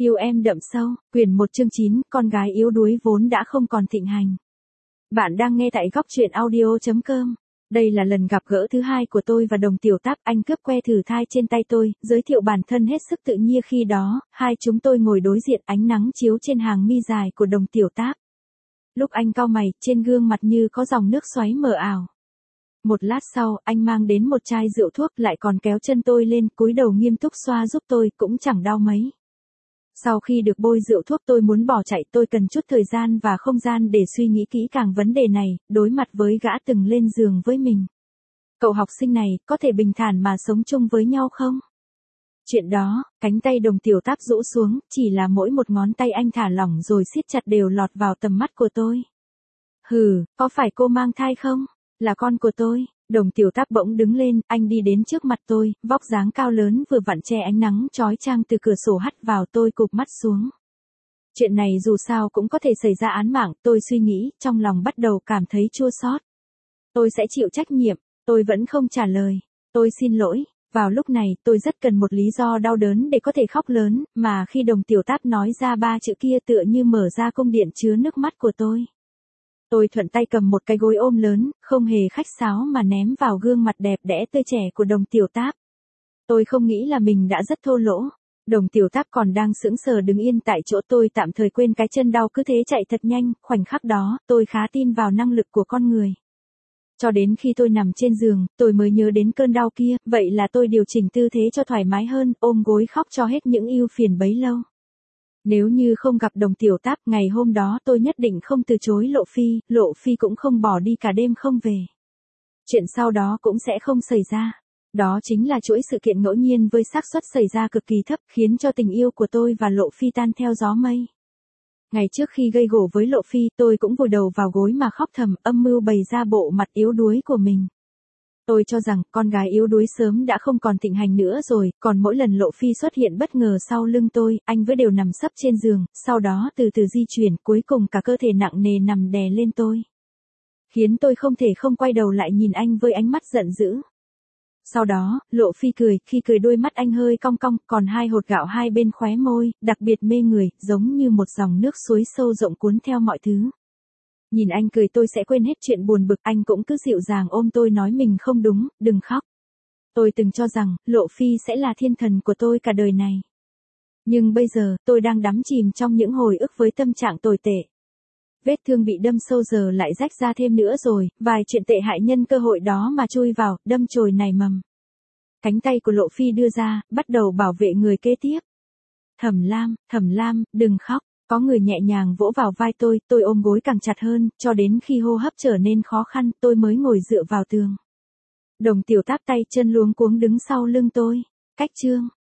Yêu em đậm sâu, quyển 1 chương 9, con gái yếu đuối vốn đã không còn thịnh hành. Bạn đang nghe tại góc truyện audio.com. Đây là lần gặp gỡ thứ hai của tôi và Đồng Tiểu Táp, anh cướp que thử thai trên tay tôi, giới thiệu bản thân hết sức tự nhiên. Khi đó, hai chúng tôi ngồi đối diện, ánh nắng chiếu trên hàng mi dài của Đồng Tiểu Táp. Lúc anh cau mày, trên gương mặt như có dòng nước xoáy mờ ảo. Một lát sau, anh mang đến một chai rượu thuốc, lại còn kéo chân tôi lên, cúi đầu nghiêm túc xoa giúp tôi, cũng chẳng đau mấy. Sau khi được bôi rượu thuốc, tôi muốn bỏ chạy, tôi cần chút thời gian và không gian để suy nghĩ kỹ càng vấn đề này, đối mặt với gã từng lên giường với mình. Cậu học sinh này, có thể bình thản mà sống chung với nhau không? Chuyện đó, cánh tay Đồng Tiểu Táp rũ xuống, chỉ là mỗi một ngón tay anh thả lỏng rồi siết chặt đều lọt vào tầm mắt của tôi. Hừ, có phải cô mang thai không? Là con của tôi. Đồng Tiểu Táp bỗng đứng lên, anh đi đến trước mặt tôi, vóc dáng cao lớn vừa vặn che ánh nắng chói chang từ cửa sổ hắt vào. Tôi cụp mắt xuống. Chuyện này dù sao cũng có thể xảy ra án mạng, tôi suy nghĩ, trong lòng bắt đầu cảm thấy chua xót. Tôi sẽ chịu trách nhiệm. Tôi vẫn không trả lời. Tôi xin lỗi. Vào lúc này, tôi rất cần một lý do đau đớn để có thể khóc lớn, mà khi Đồng Tiểu Táp nói ra 3 chữ kia tựa như mở ra cung điện chứa nước mắt của tôi. Tôi thuận tay cầm một cái gối ôm lớn, không hề khách sáo mà ném vào gương mặt đẹp đẽ tươi trẻ của Đồng Tiểu Táp. Tôi không nghĩ là mình đã rất thô lỗ. Đồng Tiểu Táp còn đang sững sờ đứng yên tại chỗ, tôi tạm thời quên cái chân đau, cứ thế chạy thật nhanh. Khoảnh khắc đó, tôi khá tin vào năng lực của con người. Cho đến khi tôi nằm trên giường, tôi mới nhớ đến cơn đau kia, vậy là tôi điều chỉnh tư thế cho thoải mái hơn, ôm gối khóc cho hết những ưu phiền bấy lâu. Nếu như không gặp Đồng Tiểu Táp, ngày hôm đó tôi nhất định không từ chối Lộ Phi cũng không bỏ đi cả đêm không về. Chuyện sau đó cũng sẽ không xảy ra. Đó chính là chuỗi sự kiện ngẫu nhiên với xác suất xảy ra cực kỳ thấp, khiến cho tình yêu của tôi và Lộ Phi tan theo gió mây. Ngày trước khi gây gổ với Lộ Phi, tôi cũng vùi đầu vào gối mà khóc thầm, âm mưu bày ra bộ mặt yếu đuối của mình. Tôi cho rằng, con gái yếu đuối sớm đã không còn thịnh hành nữa rồi, còn mỗi lần Lộ Phi xuất hiện bất ngờ sau lưng tôi, anh với đều nằm sấp trên giường, sau đó từ từ di chuyển, cuối cùng cả cơ thể nặng nề nằm đè lên tôi. Khiến tôi không thể không quay đầu lại nhìn anh với ánh mắt giận dữ. Sau đó, Lộ Phi cười, khi cười đôi mắt anh hơi cong cong, còn hai hột gạo hai bên khóe môi, đặc biệt mê người, giống như một dòng nước suối sâu rộng cuốn theo mọi thứ. Nhìn anh cười tôi sẽ quên hết chuyện buồn bực, anh cũng cứ dịu dàng ôm tôi nói mình không đúng, đừng khóc. Tôi từng cho rằng, Lộ Phi sẽ là thiên thần của tôi cả đời này. Nhưng bây giờ, tôi đang đắm chìm trong những hồi ức với tâm trạng tồi tệ. Vết thương bị đâm sâu giờ lại rách ra thêm nữa rồi, vài chuyện tệ hại nhân cơ hội đó mà chui vào, đâm chồi nảy mầm. Cánh tay của Lộ Phi đưa ra, bắt đầu bảo vệ người kế tiếp. Thẩm Lam, đừng khóc. Có người nhẹ nhàng vỗ vào vai tôi ôm gối càng chặt hơn, cho đến khi hô hấp trở nên khó khăn, tôi mới ngồi dựa vào tường. Đồng Tiểu Táp tay chân luống cuống đứng sau lưng tôi. Cách chương